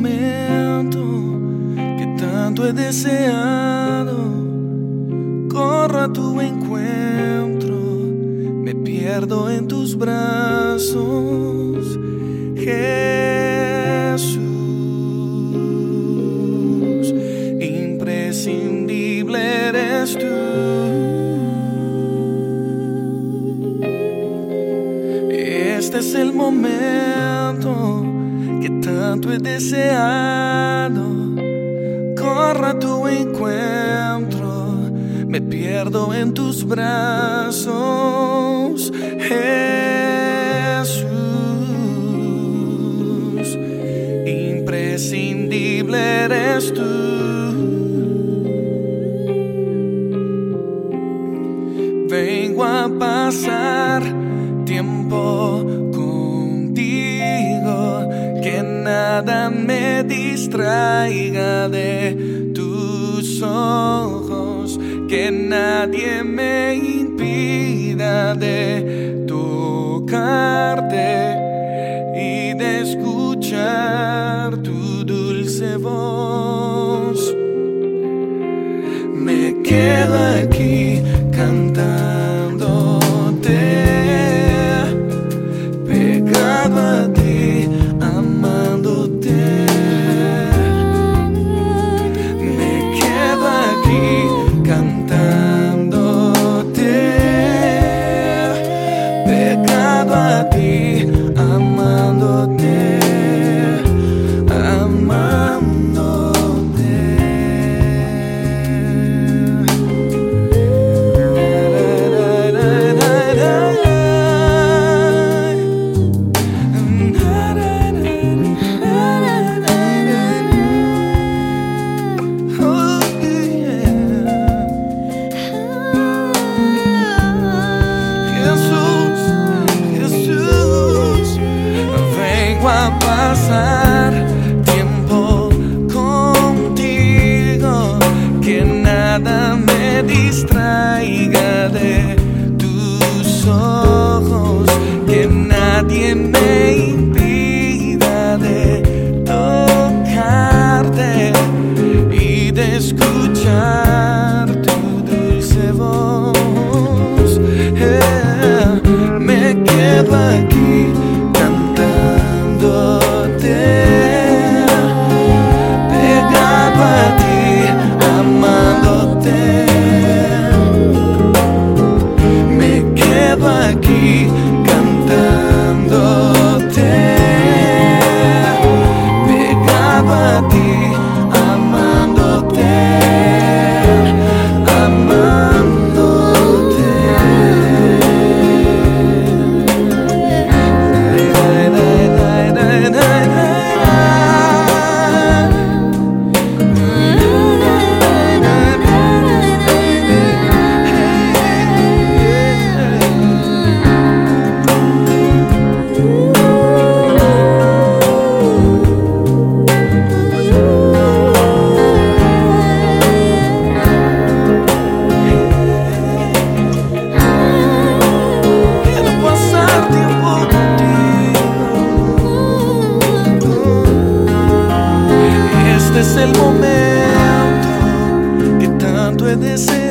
momento que tanto he deseado. Corro a tu encuentro, me pierdo en tus brazos, Jesús. Imprescindible eres tú. Este es el momento que tanto he deseado. Corro a tu encuentro, me pierdo en tus brazos, Jesús. Imprescindible eres tú. Vengo a pasar tiempo contigo, que nada me distraiga de tus ojos, que nadie me impida de tocarte y de escuchar tu dulce voz. Me quedo aquí cantándote, pegado a ti, amándote. Me quedo aquí cantándote, pegado a ti, amándote, amándote. A pasar tiempo contigo, que nada me distraiga de tus ojos, que nadie me impida de tocarte y de escuchar tu dulce voz. Me quedo aquí pegado a ti, amándote. Me quedo aquí cantándote, pegado a ti, amándote, amándote. Este es el momento que tanto he deseado.